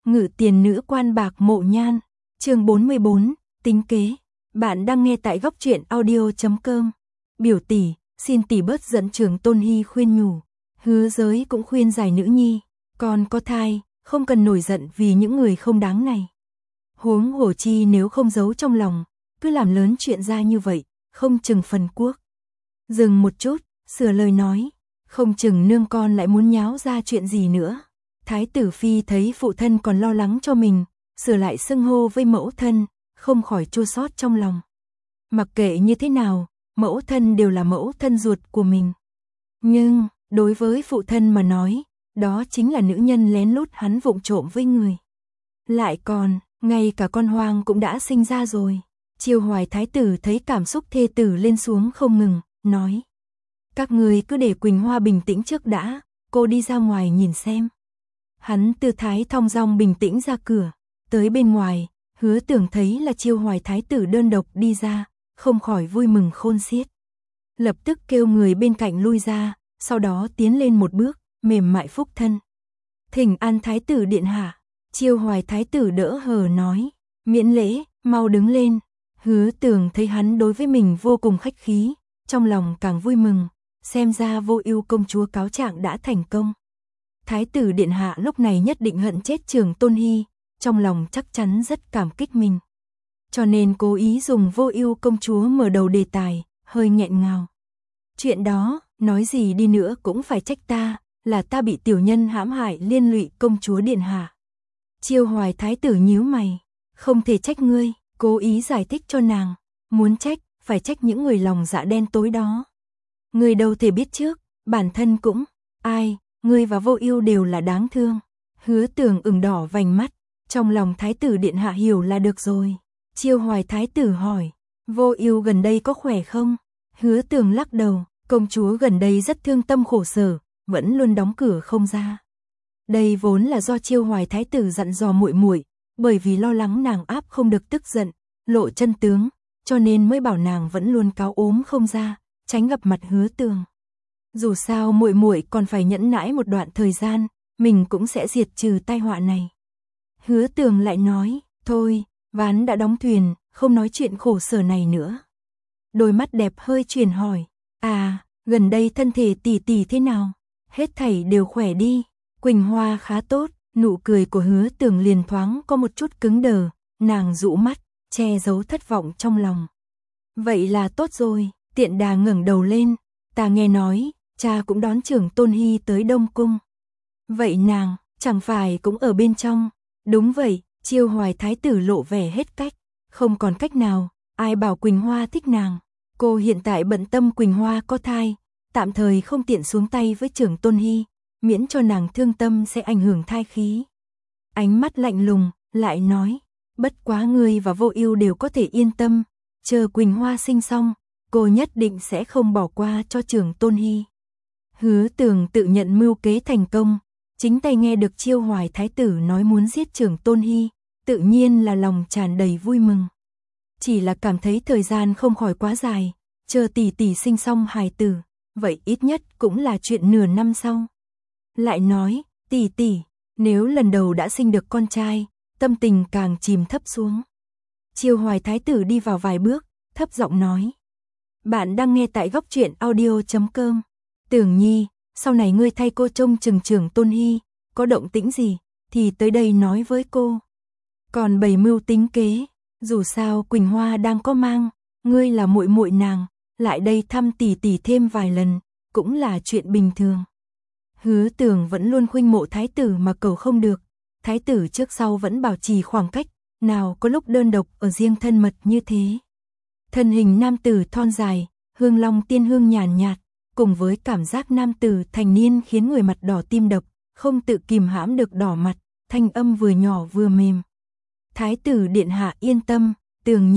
Ngự tiền nữ quan bạc mộ nhan, chương 44, tính kế. Bạn đang nghe tại góc truyện audio.com. Biểu tỷ, xin tỷ bớt giận. Trường Tôn Hy khuyên nhủ. Hứa Giới cũng khuyên giải nữ nhi, còn có thai, không cần nổi giận vì những người không đáng này. Huống hồ chi nếu không giấu trong lòng, cứ làm lớn chuyện ra như vậy, không chừng phần quốc. Dừng một chút, sửa lời nói, không chừng nương con lại muốn nháo ra chuyện gì nữa. Thái tử phi thấy phụ thân còn lo lắng cho mình, sửa lại xưng hô với mẫu thân, không khỏi chua xót trong lòng. Mặc kệ như thế nào, mẫu thân đều là mẫu thân ruột của mình. Nhưng, đối với phụ thân mà nói, đó chính là nữ nhân lén lút hắn vụng trộm với người. Lại còn, ngay cả con hoang cũng đã sinh ra rồi. Chiêu Hoài thái tử thấy cảm xúc thê tử lên xuống không ngừng, nói. Các người cứ để Quỳnh Hoa bình tĩnh trước đã, cô đi ra ngoài nhìn xem. Hắn tư thái thong dong bình tĩnh ra cửa, tới bên ngoài, Hứa Tưởng thấy là Chiêu Hoài thái tử đơn độc đi ra, không khỏi vui mừng khôn xiết. Lập tức kêu người bên cạnh lui ra, sau đó tiến lên một bước, mềm mại phúc thân. Thỉnh an thái tử điện hạ. Chiêu Hoài thái tử đỡ hờ nói, miễn lễ, mau đứng lên. Hứa Tưởng thấy hắn đối với mình vô cùng khách khí, trong lòng càng vui mừng, xem ra Vô Ưu công chúa cáo trạng đã thành công. Thái tử điện hạ lúc này nhất định hận chết Trường Tôn Hy, trong lòng chắc chắn rất cảm kích mình. Cho nên cố ý dùng Vô Ưu công chúa mở đầu đề tài, hơi nghẹn ngào. Chuyện đó, nói gì đi nữa cũng phải trách ta, là ta bị tiểu nhân hãm hại liên lụy công chúa điện hạ. Chiêu Hoài thái tử nhíu mày, không thể trách ngươi, cố ý giải thích cho nàng, muốn trách, phải trách những người lòng dạ đen tối đó. Ngươi đâu thể biết trước, bản thân cũng, ai, ngươi và Vô Ưu đều là đáng thương. Hứa Tưởng ửng đỏ vành mắt, trong lòng thái tử điện hạ hiểu là được rồi. Chiêu Hoài thái tử hỏi, Vô Ưu gần đây có khỏe không? Hứa Tưởng lắc đầu, công chúa gần đây rất thương tâm khổ sở, vẫn luôn đóng cửa không ra. Đây vốn là do Chiêu Hoài thái tử dặn dò muội muội, bởi vì lo lắng nàng áp không được tức giận, lộ chân tướng, cho nên mới bảo nàng vẫn luôn cáu ốm không ra, tránh gặp mặt Hứa Tưởng. Dù sao muội muội còn phải nhẫn nãi một đoạn thời gian, mình cũng sẽ diệt trừ tai họa này. Hứa Tưởng lại nói, thôi, ván đã đóng thuyền, không nói chuyện khổ sở này nữa. Đôi mắt đẹp hơi chuyển hỏi, gần đây thân thể tỷ tỷ thế nào? Hết thảy đều khỏe đi. Quỳnh Hoa khá tốt. Nụ cười của Hứa Tưởng liền thoáng có một chút cứng đờ, nàng dụ mắt, che giấu thất vọng trong lòng. Vậy là tốt rồi. Tiện Đà ngẩng đầu lên, ta nghe nói, cha cũng đón Trưởng Tôn Hy tới Đông Cung. Vậy nàng, chẳng phải cũng ở bên trong? Đúng vậy. Chiêu Hoài thái tử lộ vẻ hết cách, không còn cách nào, ai bảo Quỳnh Hoa thích nàng. Cô hiện tại bận tâm Quỳnh Hoa có thai, tạm thời không tiện xuống tay với Trưởng Tôn Hy, miễn cho nàng thương tâm sẽ ảnh hưởng thai khí. Ánh mắt lạnh lùng, lại nói, bất quá ngươi và Vô Ưu đều có thể yên tâm, chờ Quỳnh Hoa sinh xong, cô nhất định sẽ không bỏ qua cho Trưởng Tôn Hy. Hứa Tưởng tự nhận mưu kế thành công, chính tay nghe được Chiêu Hoài thái tử nói muốn giết Trưởng Tôn Hy, tự nhiên là lòng tràn đầy vui mừng. Chỉ là cảm thấy thời gian không khỏi quá dài, chờ tỷ tỷ sinh xong hài tử, vậy ít nhất cũng là chuyện nửa năm sau. Lại nói, tỷ tỷ, nếu lần đầu đã sinh được con trai, tâm tình càng chìm thấp xuống. Chiêu Hoài thái tử đi vào vài bước, thấp giọng nói. Bạn đang nghe tại góc truyện audio.com. Tưởng Nhi, sau này ngươi thay cô trông chừng Trưởng Tôn Hy, có động tĩnh gì, thì tới đây nói với cô. Còn bày mưu tính kế, dù sao Quỳnh Hoa đang có mang, ngươi là muội muội nàng, lại đây thăm tỷ tỷ thêm vài lần, cũng là chuyện bình thường. Hứa Tưởng vẫn luôn khuynh mộ thái tử mà cầu không được, thái tử trước sau vẫn bảo trì khoảng cách, nào có lúc đơn độc ở riêng thân mật như thế. Thân hình nam tử thon dài, hương long tiên hương nhàn nhạt, cùng với cảm giác nam tử thành niên khiến người mặt đỏ tim đập, không tự kìm hãm được đỏ mặt, thanh âm vừa nhỏ vừa mềm. Thái tử điện hạ yên tâm, Tưởng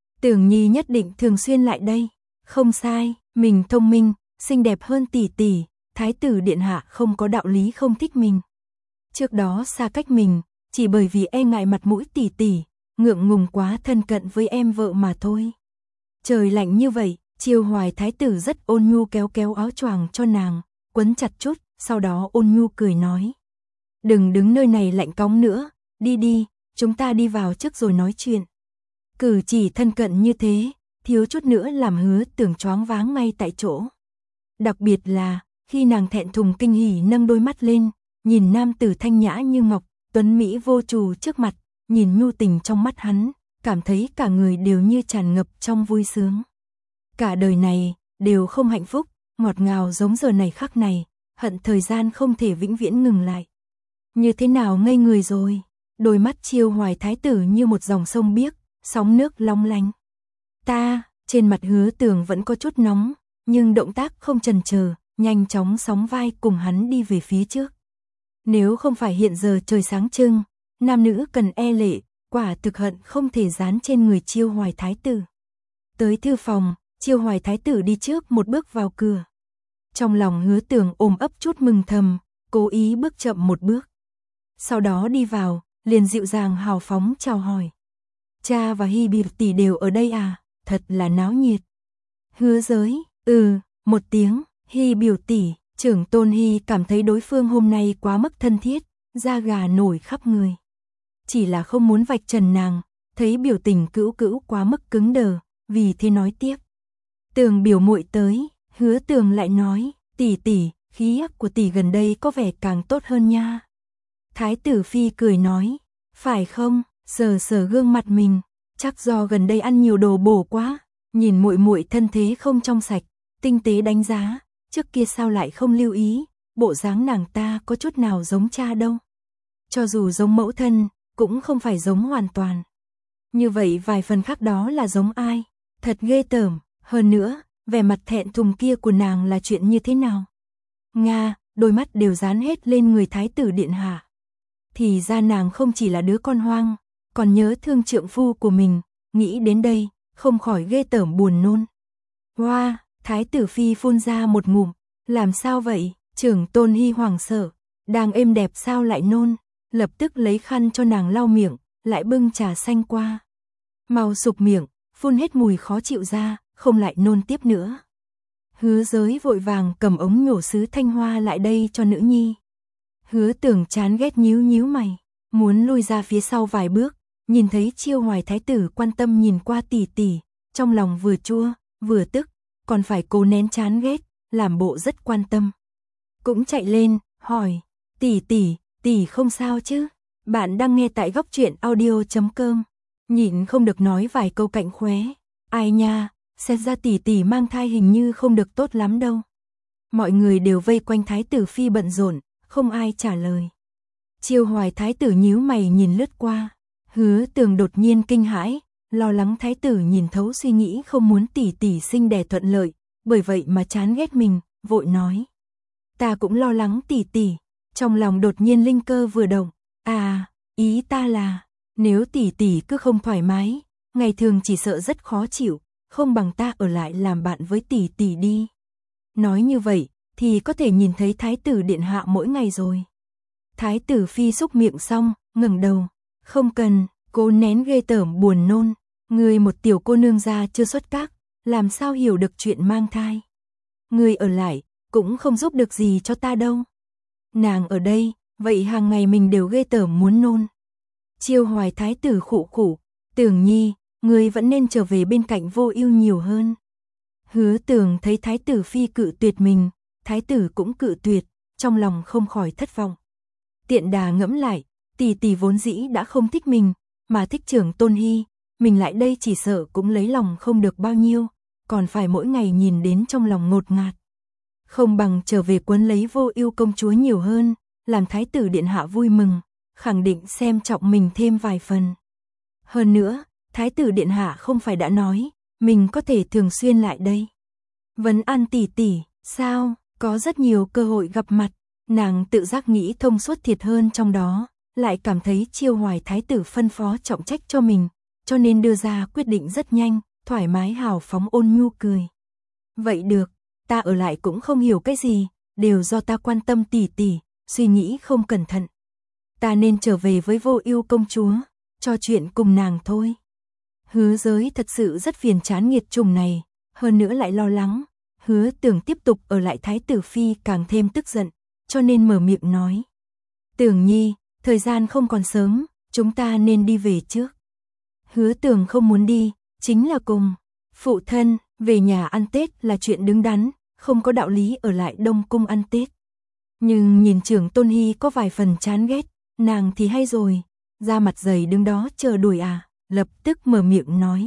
Nhi nhất định thường xuyên lại đây. Không sai, mình thông minh, xinh đẹp hơn tỷ tỷ, thái tử điện hạ không có đạo lý không thích mình. Trước đó xa cách mình, chỉ bởi vì e ngại mặt mũi tỷ tỷ, ngượng ngùng quá thân cận với em vợ mà thôi. Trời lạnh như vậy, Chiêu Hoài thái tử rất ôn nhu kéo kéo áo choàng cho nàng, quấn chặt chút, sau đó ôn nhu cười nói. Đừng đứng nơi này lạnh cóng nữa, đi đi, chúng ta đi vào trước rồi nói chuyện. Cử chỉ thân cận như thế, thiếu chút nữa làm Hứa Tưởng choáng váng ngay tại chỗ. Đặc biệt là, khi nàng thẹn thùng kinh hỉ nâng đôi mắt lên, nhìn nam tử thanh nhã như ngọc, tuấn mỹ vô trù trước mặt, nhìn nhu tình trong mắt hắn, cảm thấy cả người đều như tràn ngập trong vui sướng. Cả đời này, đều không hạnh phúc, ngọt ngào giống giờ này khắc này, hận thời gian không thể vĩnh viễn ngừng lại. Như thế nào ngây người rồi, đôi mắt Chiêu Hoài thái tử như một dòng sông biếc, sóng nước long lanh. Trên mặt Hứa Tưởng vẫn có chút nóng, nhưng động tác không chần chờ, nhanh chóng sóng vai cùng hắn đi về phía trước. Nếu không phải hiện giờ trời sáng trưng, nam nữ cần e lệ, quả thực hận không thể dán trên người Chiêu Hoài thái tử. Tới thư phòng, Chiêu Hoài thái tử đi trước một bước vào cửa. Trong lòng Hứa Tưởng ôm ấp chút mừng thầm, cố ý bước chậm một bước. Sau đó đi vào, liền dịu dàng hào phóng chào hỏi. Cha và Hy biểu tỷ đều ở đây à, thật là náo nhiệt. Hứa Giới, một tiếng, Hy biểu tỷ, Trưởng Tôn Hy cảm thấy đối phương hôm nay quá mức thân thiết, da gà nổi khắp người. Chỉ là không muốn vạch trần nàng, thấy biểu tình Cữu Cữu quá mức cứng đờ, vì thế nói tiếp. Tường biểu muội tới, Hứa Tường lại nói, tỷ tỷ, khí áp của tỷ gần đây có vẻ càng tốt hơn nha. Thái tử phi cười nói, phải không, sờ sờ gương mặt mình, chắc do gần đây ăn nhiều đồ bổ quá, nhìn muội muội thân thế không trong sạch, tinh tế đánh giá, trước kia sao lại không lưu ý, bộ dáng nàng ta có chút nào giống cha đâu. Cho dù giống mẫu thân, cũng không phải giống hoàn toàn. Như vậy vài phần khác đó là giống ai, thật ghê tởm, hơn nữa, vẻ mặt thẹn thùng kia của nàng là chuyện như thế nào? Nga, đôi mắt đều dán hết lên người thái tử điện hạ. Thì ra nàng không chỉ là đứa con hoang, còn nhớ thương trượng phu của mình, nghĩ đến đây, không khỏi ghê tởm buồn nôn. Hoa, thái tử phi phun ra một ngụm, làm sao vậy? Trưởng Tôn Hy hoảng sợ, đang êm đẹp sao lại nôn, lập tức lấy khăn cho nàng lau miệng, lại bưng trà xanh qua. Mau sục miệng, phun hết mùi khó chịu ra, không lại nôn tiếp nữa. Hứa Giới vội vàng cầm ống nhổ sứ thanh hoa lại đây cho nữ nhi. Hứa Tưởng chán ghét nhíu nhíu mày, muốn lui ra phía sau vài bước, nhìn thấy Chiêu Hoài thái tử quan tâm nhìn qua tỷ tỷ, trong lòng vừa chua, vừa tức, còn phải cố nén chán ghét, làm bộ rất quan tâm. Cũng chạy lên, hỏi, tỷ không sao chứ? Bạn đang nghe tại góc truyện audio.com. Nhịn không được nói vài câu cạnh khóe. Ai nha, xét ra tỷ mang thai hình như không được tốt lắm đâu. Mọi người đều vây quanh thái tử phi bận rộn, không ai trả lời. Chiêu Hoài thái tử nhíu mày nhìn lướt qua. Hứa Tường đột nhiên kinh hãi, lo lắng thái tử nhìn thấu suy nghĩ không muốn tỷ sinh đẻ thuận lợi, bởi vậy mà chán ghét mình, vội nói. Ta cũng lo lắng tỷ, trong lòng đột nhiên linh cơ vừa động. À, ý ta là, nếu tỷ cứ không thoải mái, ngày thường chỉ sợ rất khó chịu, không bằng ta ở lại làm bạn với tỷ đi. Nói như vậy, thì có thể nhìn thấy thái tử điện hạ mỗi ngày rồi. Thái tử phi xúc miệng xong, ngẩng đầu. Không cần, cố nén ghê tởm buồn nôn. Người một tiểu cô nương gia chưa xuất các, làm sao hiểu được chuyện mang thai. Người ở lại, cũng không giúp được gì cho ta đâu. Nàng ở đây, vậy hàng ngày mình đều ghê tởm muốn nôn. Chiêu Hoài thái tử khụ khụ, Tưởng nhi, người vẫn nên trở về bên cạnh Vô Ưu nhiều hơn. Hứa Tưởng thấy thái tử phi cự tuyệt mình, thái tử cũng cự tuyệt, trong lòng không khỏi thất vọng. Tiện đà ngẫm lại, tỷ vốn dĩ đã không thích mình, mà thích Trưởng Tôn Hy, mình lại đây chỉ sợ cũng lấy lòng không được bao nhiêu, còn phải mỗi ngày nhìn đến trong lòng ngột ngạt. Không bằng trở về quấn lấy Vô Ưu công chúa nhiều hơn, làm thái tử điện hạ vui mừng, khẳng định xem trọng mình thêm vài phần. Hơn nữa, thái tử điện hạ không phải đã nói, mình có thể thường xuyên lại đây. Vấn an tỷ, sao, có rất nhiều cơ hội gặp mặt, nàng tự giác nghĩ thông suốt thiệt hơn trong đó, lại cảm thấy Chiêu Hoài thái tử phân phó trọng trách cho mình, cho nên đưa ra quyết định rất nhanh, thoải mái hào phóng ôn nhu cười. Vậy được, ta ở lại cũng không hiểu cái gì, đều do ta quan tâm tỷ, suy nghĩ không cẩn thận. Ta nên trở về với Vô Ưu công chúa, trò chuyện cùng nàng thôi. Hứa Giới thật sự rất phiền chán nghiệt chủng này, hơn nữa lại lo lắng. Hứa Tưởng tiếp tục ở lại thái tử phi càng thêm tức giận, cho nên mở miệng nói. Tưởng nhi, thời gian không còn sớm, chúng ta nên đi về trước. Hứa Tường không muốn đi, chính là cùng phụ thân, về nhà ăn Tết là chuyện đứng đắn, không có đạo lý ở lại Đông Cung ăn Tết. Nhưng nhìn Trưởng Tôn Hy có vài phần chán ghét, nàng thì hay rồi, da mặt dày đứng đó chờ đuổi à, lập tức mở miệng nói.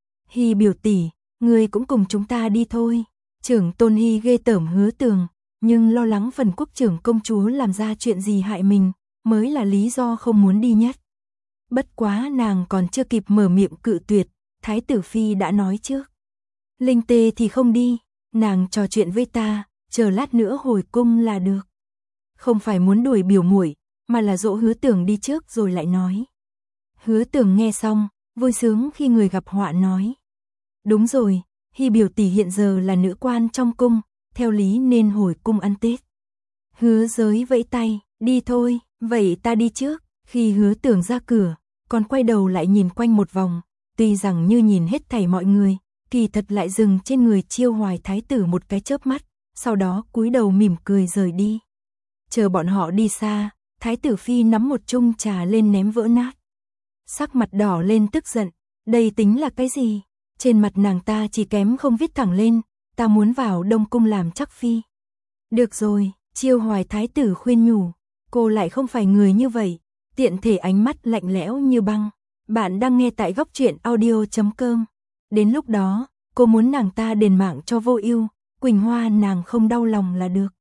Hy biểu tỷ, ngươi cũng cùng chúng ta đi thôi. Trưởng Tôn Hy ghê tởm Hứa Tường, nhưng lo lắng phần quốc trưởng công chúa làm ra chuyện gì hại mình, mới là lý do không muốn đi nhất. Bất quá nàng còn chưa kịp mở miệng cự tuyệt, Thái tử Phi đã nói trước. Linh Tê thì không đi, nàng trò chuyện với ta, chờ lát nữa hồi cung là được. Không phải muốn đuổi biểu muội, mà là dỗ Hứa Tường đi trước rồi lại nói. Hứa Tường nghe xong, vui sướng khi người gặp họa nói. Đúng rồi, Hy biểu tỷ hiện giờ là nữ quan trong cung, theo lý nên hồi cung ăn Tết. Hứa Giới vẫy tay, đi thôi, vậy ta đi trước. Khi Hứa Tường ra cửa, còn quay đầu lại nhìn quanh một vòng, tuy rằng như nhìn hết thảy mọi người, kỳ thật lại dừng trên người Chiêu Hoài thái tử một cái chớp mắt, sau đó cúi đầu mỉm cười rời đi. Chờ bọn họ đi xa, Thái tử Phi nắm một chung trà lên ném vỡ nát. Sắc mặt đỏ lên tức giận, đây tính là cái gì? Trên mặt nàng ta chỉ kém không viết thẳng lên, ta muốn vào Đông Cung làm chắc phi. Được rồi, Chiêu Hoài thái tử khuyên nhủ, cô lại không phải người như vậy, tiện thể ánh mắt lạnh lẽo như băng. Bạn đang nghe tại góc truyện audio.com. Đến lúc đó, cô muốn nàng ta đền mạng cho Vô Ưu, Quỳnh Hoa nàng không đau lòng là được.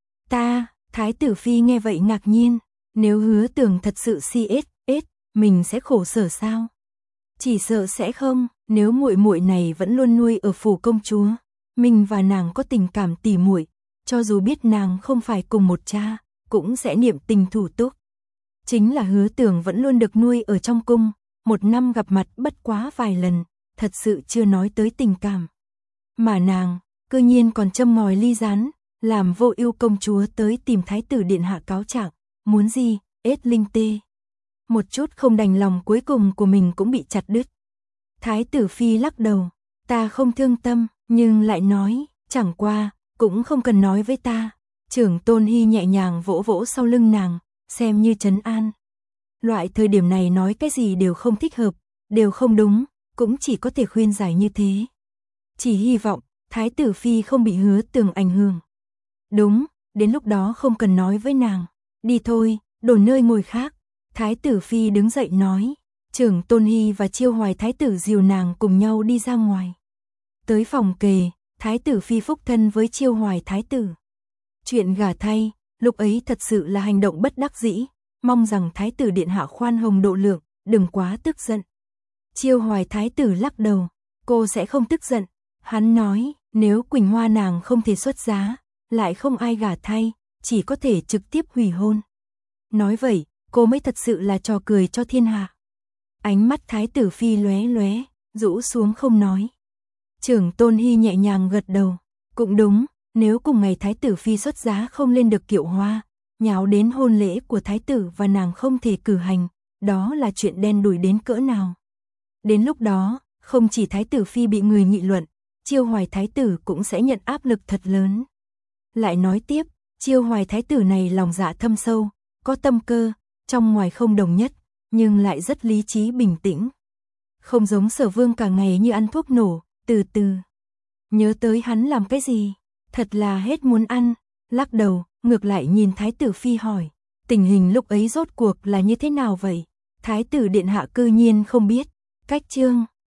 Ta, Thái tử Phi nghe vậy ngạc nhiên, nếu Hứa Tường thật sự CSS, mình sẽ khổ sở sao? Chỉ sợ sẽ không, nếu muội muội này vẫn luôn nuôi ở phủ công chúa, mình và nàng có tình cảm tỉ muội, cho dù biết nàng không phải cùng một cha, cũng sẽ niệm tình thủ túc. Chính là Hứa Tường vẫn luôn được nuôi ở trong cung, một năm gặp mặt bất quá vài lần, thật sự chưa nói tới tình cảm. Mà nàng, cư nhiên còn châm ngòi ly gián, làm Vô Ưu công chúa tới tìm thái tử điện hạ cáo trạng, muốn gì, Linh Tê. Một chút không đành lòng cuối cùng của mình cũng bị chặt đứt. Thái tử Phi lắc đầu, ta không thương tâm, nhưng lại nói, chẳng qua, cũng không cần nói với ta. Trưởng Tôn Hy nhẹ nhàng vỗ vỗ sau lưng nàng, xem như trấn an. Loại thời điểm này nói cái gì đều không thích hợp, đều không đúng, cũng chỉ có thể khuyên giải như thế. Chỉ hy vọng, Thái tử Phi không bị Hứa Tường ảnh hưởng. Đúng, đến lúc đó không cần nói với nàng. Đi thôi, đổi nơi ngồi khác. Thái tử Phi đứng dậy nói. Trưởng Tôn Hy và Chiêu Hoài thái tử dìu nàng cùng nhau đi ra ngoài. Tới phòng kề, Thái tử Phi phúc thân với Chiêu Hoài thái tử. Chuyện gả thay, lúc ấy thật sự là hành động bất đắc dĩ, mong rằng thái tử điện hạ khoan hồng độ lượng, đừng quá tức giận. Chiêu Hoài thái tử lắc đầu, cô sẽ không tức giận. Hắn nói, nếu Quỳnh Hoa nàng không thể xuất giá, lại không ai gả thay, chỉ có thể trực tiếp hủy hôn. Nói vậy, cô mới thật sự là trò cười cho thiên hạ. Ánh mắt Thái tử Phi lóe lóe, rũ xuống không nói. Trưởng Tôn Hy nhẹ nhàng gật đầu, cũng đúng, nếu cùng ngày Thái tử Phi xuất giá không lên được kiệu hoa, nháo đến hôn lễ của Thái tử và nàng không thể cử hành, đó là chuyện đen đủi đến cỡ nào. Đến lúc đó, không chỉ Thái tử Phi bị người nghị luận, Chiêu Hoài thái tử cũng sẽ nhận áp lực thật lớn. Lại nói tiếp, Chiêu Hoài thái tử này lòng dạ thâm sâu, có tâm cơ, trong ngoài không đồng nhất, nhưng lại rất lý trí bình tĩnh. Không giống Sở Vương cả ngày như ăn thuốc nổ, từ từ. Nhớ tới hắn làm cái gì, thật là hết muốn ăn, lắc đầu, ngược lại nhìn Thái tử Phi hỏi, tình hình lúc ấy rốt cuộc là như thế nào vậy? Thái tử điện hạ cư nhiên không biết, cách chương